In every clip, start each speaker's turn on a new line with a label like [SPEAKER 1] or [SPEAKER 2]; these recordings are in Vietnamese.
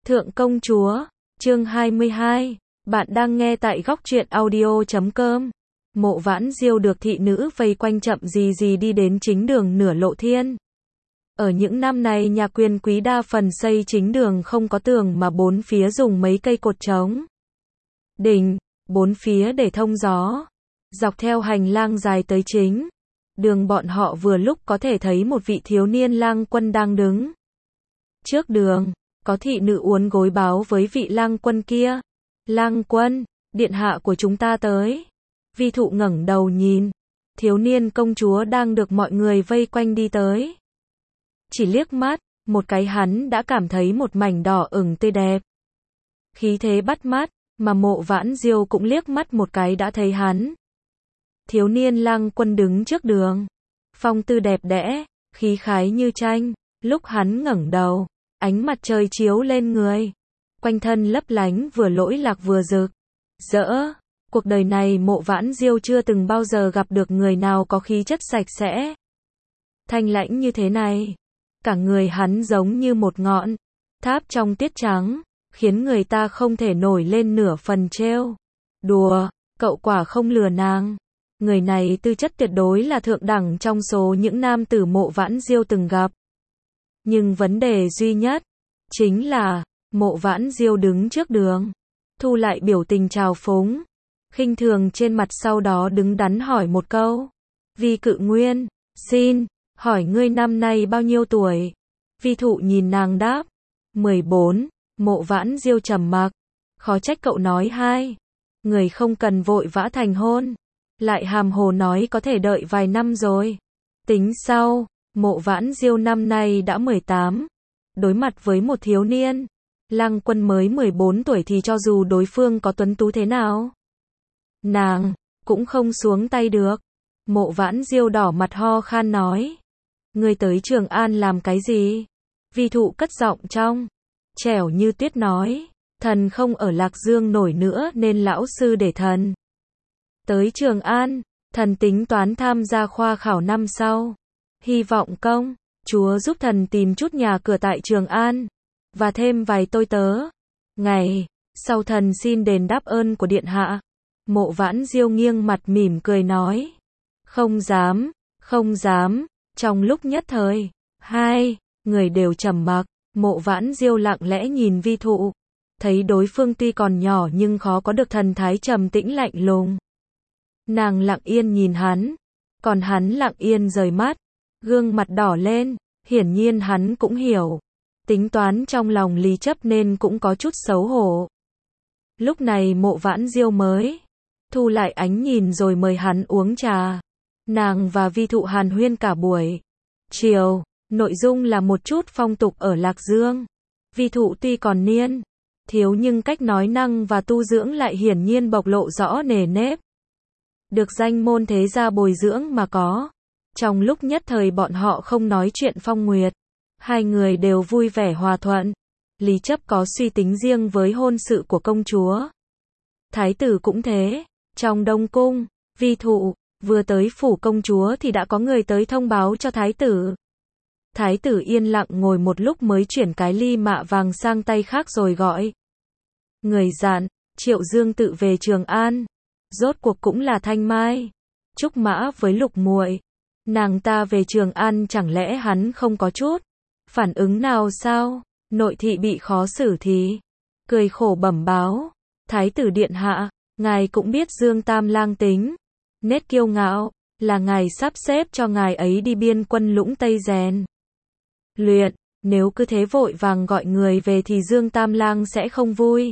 [SPEAKER 1] Thượng công chúa, chương 22, bạn đang nghe tại góc truyện audio.com. Mộ Vãn Diêu được thị nữ vây quanh chậm gì gì đi đến chính đường nửa lộ thiên. Ở những năm này nhà quyền quý đa phần xây chính đường không có tường mà bốn phía dùng mấy cây cột trống đỉnh, bốn phía để thông gió. Dọc theo hành lang dài tới chính đường bọn họ vừa lúc có thể thấy một vị thiếu niên lang quân đang đứng trước đường. Có thị nữ uốn gối báo với vị lang quân kia. Lang quân, điện hạ của chúng ta tới. Vi thụ ngẩng đầu nhìn. Thiếu niên công chúa đang được mọi người vây quanh đi tới. Chỉ liếc mắt, một cái hắn đã cảm thấy một mảnh đỏ ửng tươi đẹp. Khí thế bắt mắt, mà Mộ Vãn Diêu cũng liếc mắt một cái đã thấy hắn. Thiếu niên lang quân đứng trước đường. Phong tư đẹp đẽ, khí khái như tranh. Lúc hắn ngẩng đầu, ánh mặt trời chiếu lên người. Quanh thân lấp lánh vừa lỗi lạc vừa rực rỡ. Cuộc đời này Mộ Vãn Diêu chưa từng bao giờ gặp được người nào có khí chất sạch sẽ, thanh lãnh như thế này. Cả người hắn giống như một ngọn tháp trong tiết trắng, khiến người ta không thể nổi lên nửa phần trêu đùa. Cậu quả không lừa nàng. Người này tư chất tuyệt đối là thượng đẳng trong số những nam tử Mộ Vãn Diêu từng gặp. Nhưng vấn đề duy nhất chính là Mộ Vãn Diêu đứng trước đường, thu lại biểu tình trào phúng, khinh thường trên mặt, sau đó đứng đắn hỏi một câu. Vi Cự Nguyên, xin hỏi ngươi năm nay bao nhiêu tuổi? Vi thụ nhìn nàng đáp, 14. Mộ Vãn Diêu trầm mặc, khó trách cậu nói hai người không cần vội vã thành hôn, lại hàm hồ nói có thể đợi vài năm rồi tính sau. Mộ Vãn Diêu năm nay đã 18. Đối mặt với một thiếu niên lang quân mới 14 tuổi thì cho dù đối phương có tuấn tú thế nào, nàng cũng không xuống tay được. Mộ Vãn Diêu đỏ mặt ho khan nói, ngươi tới Trường An làm cái gì? Vi thụ cất giọng trong trẻo như tuyết nói, thần không ở Lạc Dương nổi nữa nên lão sư để thần tới Trường An. Thần tính toán tham gia khoa khảo năm sau, hy vọng công chúa giúp thần tìm chút nhà cửa tại Trường An, và thêm vài tôi tớ. Ngày sau thần xin đền đáp ơn của điện hạ. Mộ Vãn Diêu nghiêng mặt mỉm cười nói, không dám, không dám. Trong lúc nhất thời, hai người đều trầm mặc. Mộ Vãn Diêu lặng lẽ nhìn Vi thụ, thấy đối phương tuy còn nhỏ nhưng khó có được thần thái trầm tĩnh lạnh lùng. Nàng lặng yên nhìn hắn, còn hắn lặng yên rời mắt, gương mặt đỏ lên. Hiển nhiên hắn cũng hiểu tính toán trong lòng Lý Chấp nên cũng có chút xấu hổ. Lúc này Mộ Vãn Diêu mới thu lại ánh nhìn rồi mời hắn uống trà. Nàng và Vi thụ hàn huyên cả buổi chiều, nội dung là một chút phong tục ở Lạc Dương. Vi thụ tuy còn niên thiếu nhưng cách nói năng và tu dưỡng lại hiển nhiên bộc lộ rõ nề nếp, được danh môn thế gia bồi dưỡng mà có. Trong lúc nhất thời bọn họ không nói chuyện phong nguyệt, hai người đều vui vẻ hòa thuận. Lý Chấp có suy tính riêng với hôn sự của công chúa, thái tử cũng thế. Trong Đông Cung, Vi thụ vừa tới phủ công chúa thì đã có người tới thông báo cho thái tử. Thái tử yên lặng ngồi một lúc mới chuyển cái ly mạ vàng sang tay khác rồi gọi người dặn Triệu Dương tự về Trường An. Rốt cuộc cũng là Thanh Mai trúc mã với Lục muội, nàng ta về Trường An chẳng lẽ hắn không có chút phản ứng nào sao? Nội thị bị khó xử thì cười khổ bẩm báo, thái tử điện hạ, ngài cũng biết Dương Tam Lang tính nết kiêu ngạo, là ngài sắp xếp cho ngài ấy đi biên quân Lũng Tây rèn luyện, nếu cứ thế vội vàng gọi người về thì Dương Tam Lang sẽ không vui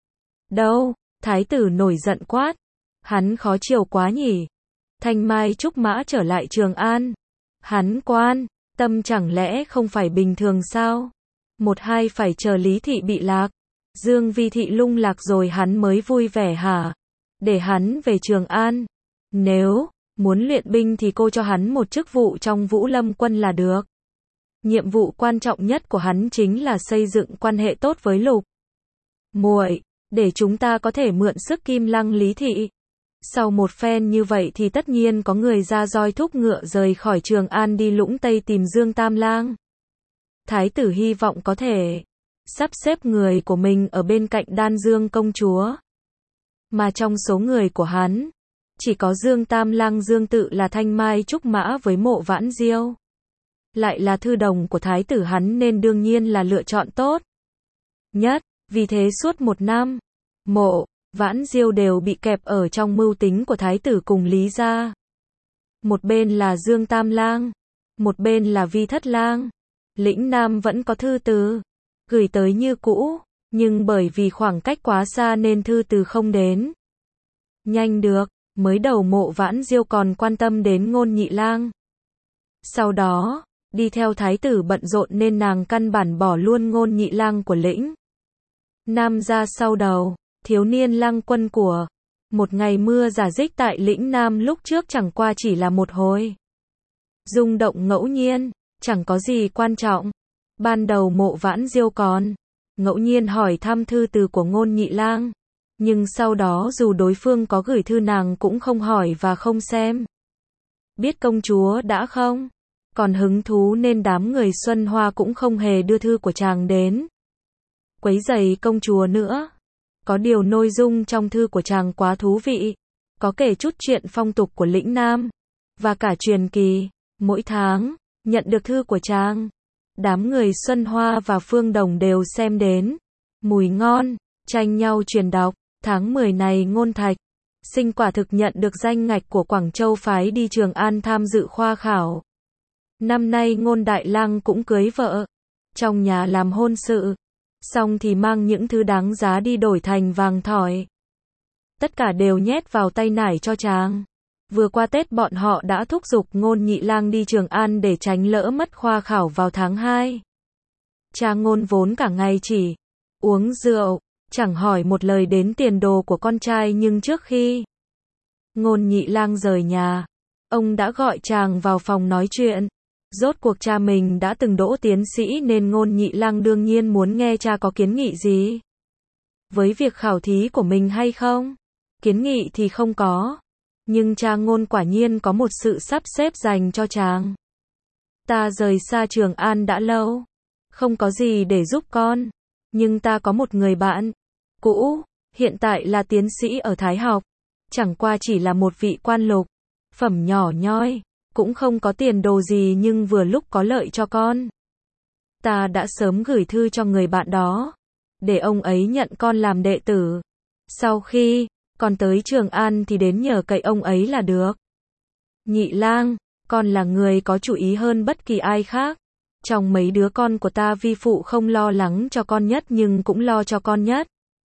[SPEAKER 1] đâu. Thái tử nổi giận quát, hắn khó chiều quá nhỉ? Thanh Mai trúc mã trở lại Trường An, hắn quan tâm chẳng lẽ không phải bình thường sao? Một hai phải chờ Lý thị bị lạc, Dương Vi thị lung lạc rồi hắn mới vui vẻ hả? Để hắn về Trường An, nếu muốn luyện binh thì cô cho hắn một chức vụ trong Vũ Lâm quân là được. Nhiệm vụ quan trọng nhất của hắn chính là xây dựng quan hệ tốt với Lục muội, để chúng ta có thể mượn sức Kim Lăng Lý thị. Sau một phen như vậy thì tất nhiên có người ra roi thúc ngựa rời khỏi Trường An đi Lũng Tây tìm Dương Tam Lang. Thái tử hy vọng có thể sắp xếp người của mình ở bên cạnh Đan Dương công chúa. Mà trong số người của hắn, chỉ có Dương Tam Lang Dương Tự là thanh mai trúc mã với Mộ Vãn Diêu. Lại là thư đồng của thái tử hắn nên đương nhiên là lựa chọn tốt nhất. Vì thế suốt một năm, Mộ Vãn Diêu đều bị kẹp ở trong mưu tính của thái tử cùng Lý gia. Một bên là Dương Tam Lang, một bên là Vi Thất Lang. Lĩnh Nam vẫn có thư từ gửi tới như cũ, nhưng bởi vì khoảng cách quá xa nên thư từ không đến nhanh được. Mới đầu Mộ Vãn Diêu còn quan tâm đến Ngôn Nhị Lang. Sau đó, đi theo thái tử bận rộn nên nàng căn bản bỏ luôn Ngôn Nhị Lang của Lĩnh Nam ra sau đầu. Thiếu niên lang quân của một ngày mưa rả rích tại Lĩnh Nam lúc trước chẳng qua chỉ là một hồi rung động ngẫu nhiên, chẳng có gì quan trọng. Ban đầu Mộ Vãn Diêu còn ngẫu nhiên hỏi thăm thư từ của Ngôn Nhị Lang, nhưng sau đó dù đối phương có gửi thư nàng cũng không hỏi và không xem. Biết công chúa đã không còn hứng thú nên đám người Xuân Hoa cũng không hề đưa thư của chàng đến quấy rầy công chúa nữa. Có điều nội dung trong thư của chàng quá thú vị, có kể chút chuyện phong tục của Lĩnh Nam và cả truyền kỳ. Mỗi tháng nhận được thư của chàng, đám người Xuân Hoa và Phương Đồng đều xem đến mùi ngon, tranh nhau truyền đọc. Tháng 10 này Ngôn Thạch Sinh quả thực nhận được danh ngạch của Quảng Châu phái đi Trường An tham dự khoa khảo. Năm nay Ngôn Đại Lang cũng cưới vợ, trong nhà làm hôn sự, xong thì mang những thứ đáng giá đi đổi thành vàng thỏi. Tất cả đều nhét vào tay nải cho chàng. Vừa qua Tết bọn họ đã thúc giục Ngôn Nhị Lang đi Trường An để tránh lỡ mất khoa khảo vào tháng 2. Cha Ngôn vốn cả ngày chỉ uống rượu, chẳng hỏi một lời đến tiền đồ của con trai, nhưng trước khi Ngôn Nhị Lang rời nhà, ông đã gọi chàng vào phòng nói chuyện. Rốt cuộc cha mình đã từng đỗ tiến sĩ nên Ngôn Nhị Lang đương nhiên muốn nghe cha có kiến nghị gì với việc khảo thí của mình hay không. Kiến nghị thì không có, nhưng cha Ngôn quả nhiên có một sự sắp xếp dành cho chàng. Ta rời xa Trường An đã lâu, không có gì để giúp con, nhưng ta có một người bạn cũ, hiện tại là tiến sĩ ở Thái học, chẳng qua chỉ là một vị quan lục phẩm nhỏ nhoi, cũng không có tiền đồ gì nhưng vừa lúc có lợi cho con. Ta đã sớm gửi thư cho người bạn đó, để ông ấy nhận con làm đệ tử. Sau khi con tới Trường An thì đến nhờ cậy ông ấy là được. Nhị Lang, con là người có chủ ý hơn bất kỳ ai khác. Trong mấy đứa con của ta, vi phụ không lo lắng cho con nhất nhưng cũng lo cho con nhất.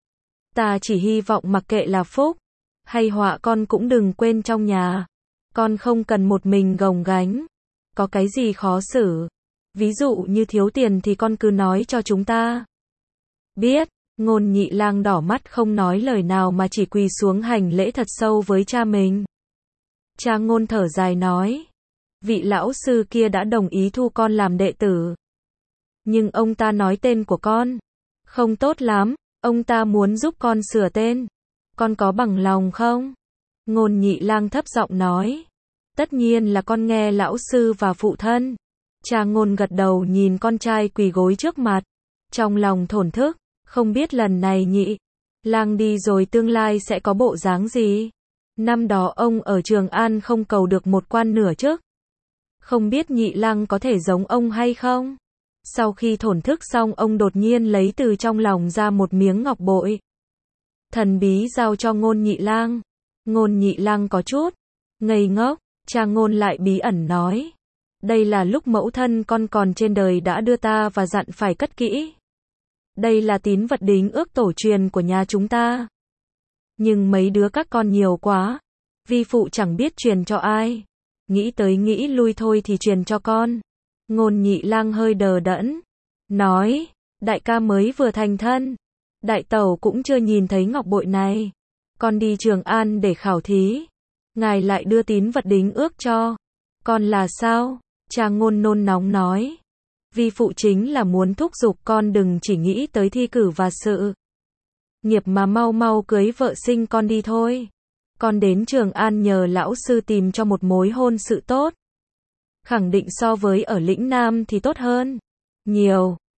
[SPEAKER 1] Ta chỉ hy vọng mặc kệ là phúc hay họa con cũng đừng quên trong nhà. Con không cần một mình gồng gánh. Có cái gì khó xử, ví dụ như thiếu tiền thì con cứ nói cho chúng ta. Biết. Ngôn Nhị Lang đỏ mắt không nói lời nào mà chỉ quỳ xuống hành lễ thật sâu với cha mình. Cha Ngôn thở dài nói, vị lão sư kia đã đồng ý thu con làm đệ tử. Nhưng ông ta nói tên của con không tốt lắm, ông ta muốn giúp con sửa tên. Con có bằng lòng không? Ngôn Nhị Lang thấp giọng nói, tất nhiên là con nghe lão sư và phụ thân. Cha Ngôn gật đầu nhìn con trai quỳ gối trước mặt, trong lòng thổn thức, không biết lần này Nhị Lang đi rồi tương lai sẽ có bộ dáng gì. Năm đó ông ở Trường An không cầu được một quan nửa chức, không biết Nhị Lang có thể giống ông hay không. Sau khi thổn thức xong, ông đột nhiên lấy từ trong lòng ra một miếng ngọc bội, thần bí giao cho Ngôn Nhị Lang. Ngôn Nhị Lang có chút ngây ngốc. Cha Ngôn lại bí ẩn nói, đây là lúc mẫu thân con còn trên đời đã đưa ta và dặn phải cất kỹ. Đây là tín vật đính ước tổ truyền của nhà chúng ta. Nhưng mấy đứa các con nhiều quá, vi phụ chẳng biết truyền cho ai. Nghĩ tới nghĩ lui thôi thì truyền cho con. Ngôn Nhị Lang hơi đờ đẫn, nói, đại ca mới vừa thành thân, đại tẩu cũng chưa nhìn thấy ngọc bội này. Con đi Trường An để khảo thí, ngài lại đưa tín vật đính ước cho con là sao? Cha Ngôn nôn nóng nói, vi phụ chính là muốn thúc giục con đừng chỉ nghĩ tới thi cử và sự nghiệp mà mau mau cưới vợ sinh con đi thôi. Con đến Trường An nhờ lão sư tìm cho một mối hôn sự tốt, khẳng định so với ở Lĩnh Nam thì tốt hơn nhiều.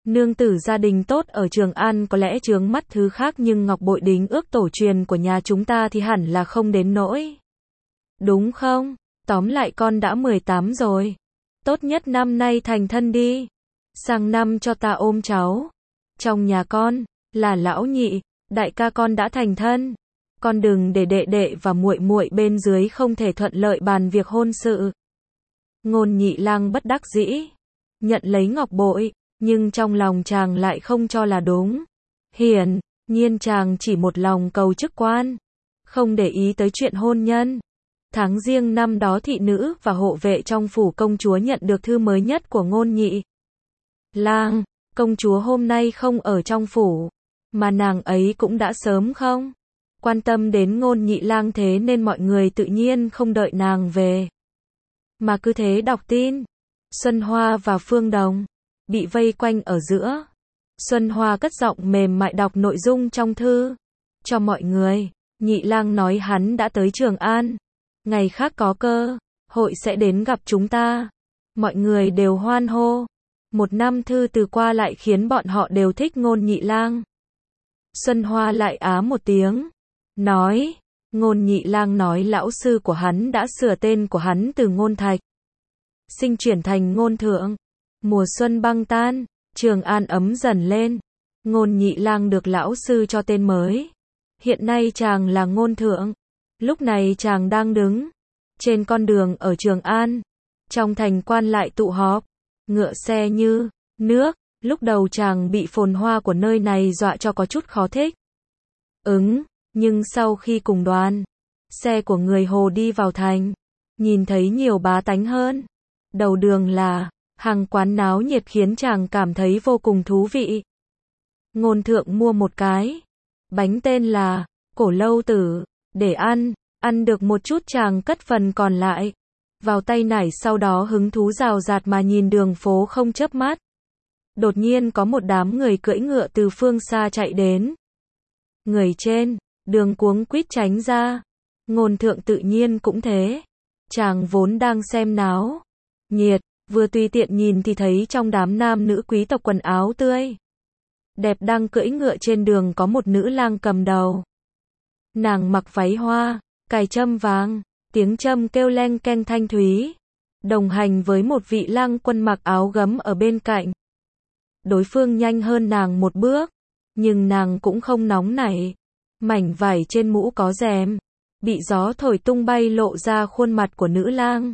[SPEAKER 1] Nương tử gia đình tốt ở Trường An có lẽ chướng mắt thứ khác nhưng ngọc bội đính ước tổ truyền của nhà chúng ta thì hẳn là không đến nỗi. Đúng không? Tóm lại con đã 18 rồi. Tốt nhất năm nay thành thân đi. Sang năm cho ta ôm cháu. Trong nhà con, là lão nhị, đại ca con đã thành thân. Con đừng để đệ đệ và muội muội bên dưới không thể thuận lợi bàn việc hôn sự. Ngôn Nhị Lang bất đắc dĩ. Nhận lấy ngọc bội, nhưng trong lòng chàng lại không cho là đúng. Hiển nhiên chàng chỉ một lòng cầu chức quan, không để ý tới chuyện hôn nhân. Tháng Giêng năm đó thị nữ và hộ vệ trong phủ công chúa nhận được thư mới nhất của Ngôn Nhị Lang. Công chúa hôm nay không ở trong phủ, mà nàng ấy cũng đã sớm không quan tâm đến Ngôn Nhị Lang, thế nên mọi người tự nhiên không đợi nàng về, mà cứ thế đọc tin. Xuân Hoa và Phương Đồng bị vây quanh ở giữa. Xuân Hoa cất giọng mềm mại đọc nội dung trong thư cho mọi người. Nhị Lang nói hắn đã tới Trường An, ngày khác có cơ hội sẽ đến gặp chúng ta. Mọi người đều hoan hô. Một năm thư từ qua lại khiến bọn họ đều thích Ngôn Nhị Lang. Xuân Hoa lại á một tiếng, nói, Ngôn Nhị Lang nói lão sư của hắn đã sửa tên của hắn từ Ngôn Thạch Sinh chuyển thành Ngôn Thượng. Mùa xuân băng tan, Trường An ấm dần lên. Ngôn Nhị Lang được lão sư cho tên mới. Hiện nay chàng là Ngôn Thượng. Lúc này chàng đang đứng trên con đường ở Trường An. Trong thành quan lại tụ họp, ngựa xe như nước. Lúc đầu chàng bị phồn hoa của nơi này dọa cho có chút khó thích nhưng sau khi cùng đoàn xe của người Hồ đi vào thành, nhìn thấy nhiều bá tánh hơn. Đầu đường là hàng quán náo nhiệt khiến chàng cảm thấy vô cùng thú vị. Ngôn Thượng mua một cái bánh tên là Cổ Lâu Tử để ăn được một chút chàng cất phần còn lại vào tay nải, sau đó hứng thú rào rạt mà nhìn đường phố không chớp mắt. Đột nhiên có một đám người cưỡi ngựa từ phương xa chạy đến. Người trên đường cuống quýt tránh ra. Ngôn Thượng tự nhiên cũng thế. Chàng vốn đang xem náo nhiệt, vừa tùy tiện nhìn thì thấy trong đám nam nữ quý tộc quần áo tươi đẹp đang cưỡi ngựa trên đường có một nữ lang cầm đầu. Nàng mặc váy hoa, cài trâm vàng, tiếng trâm kêu leng keng thanh thúy, đồng hành với một vị lang quân mặc áo gấm ở bên cạnh. Đối phương nhanh hơn nàng một bước, nhưng nàng cũng không nóng nảy. Mảnh vải trên mũ có rèm, bị gió thổi tung bay lộ ra khuôn mặt của nữ lang.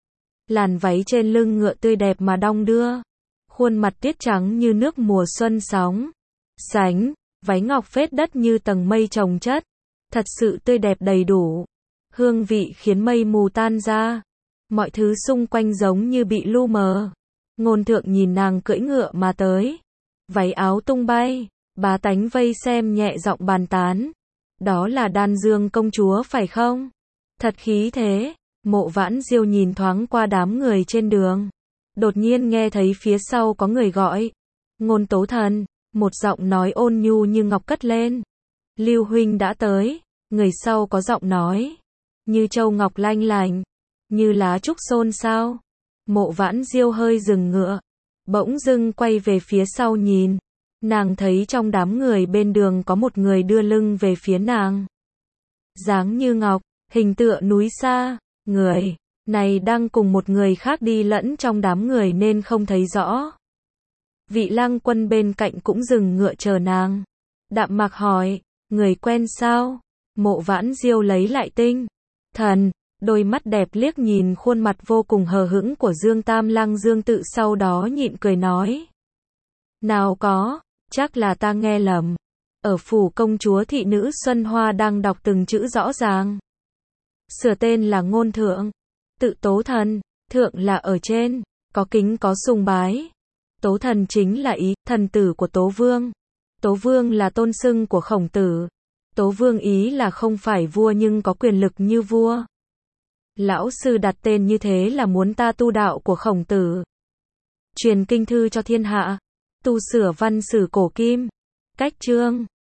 [SPEAKER 1] Làn váy trên lưng ngựa tươi đẹp mà đong đưa, khuôn mặt tiết trắng như nước mùa xuân sóng sánh, váy ngọc phết đất như tầng mây chồng chất, thật sự tươi đẹp đầy đủ. Hương vị khiến mây mù tan ra, mọi thứ xung quanh giống như bị lu mờ. Ngôn Thượng nhìn nàng cưỡi ngựa mà tới, váy áo tung bay, bá tánh vây xem nhẹ giọng bàn tán. Đó là Đan Dương công chúa phải không? Thật khí thế. Mộ Vãn Diêu nhìn thoáng qua đám người trên đường, đột nhiên nghe thấy phía sau có người gọi. Ngôn Tố Thần, một giọng nói ôn nhu như ngọc cất lên. Lưu huynh đã tới. Người sau có giọng nói như châu ngọc lanh lành, như lá trúc xôn xao. Mộ Vãn Diêu hơi dừng ngựa, bỗng dưng quay về phía sau nhìn. Nàng thấy trong đám người bên đường có một người đưa lưng về phía nàng. Dáng như ngọc, hình tựa núi xa. Người này đang cùng một người khác đi lẫn trong đám người nên không thấy rõ. Vị lang quân bên cạnh cũng dừng ngựa chờ nàng. Đạm Mạc hỏi, người quen sao? Mộ Vãn Diêu lấy lại tinh thần, đôi mắt đẹp liếc nhìn khuôn mặt vô cùng hờ hững của Dương Tam Lang Dương Tự, sau đó nhịn cười nói. Nào có, chắc là ta nghe lầm. Ở phủ công chúa thị nữ Xuân Hoa đang đọc từng chữ rõ ràng. Sửa tên là Ngôn Thượng, tự Tố Thần, Thượng là ở trên, có kính có sùng bái. Tố Thần chính là ý, thần tử của Tố Vương. Tố Vương là tôn xưng của Khổng Tử. Tố Vương ý là không phải vua nhưng có quyền lực như vua. Lão sư đặt tên như thế là muốn ta tu đạo của Khổng Tử, truyền kinh thư cho thiên hạ, tu sửa văn sử cổ kim, cách chương